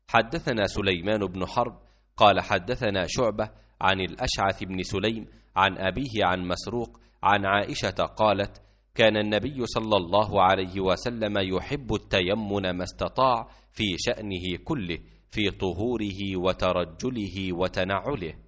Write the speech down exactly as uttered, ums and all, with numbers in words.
حدثنا سليمان بن حرب قال حدثنا شعبة عن الأشعث بن سليم عن أبيه عن مسروق عن عائشة قالت: كان النبي صلى الله عليه وسلم يحب التيمن ما استطاع في شأنه كله، في طهوره وترجله وتنعله.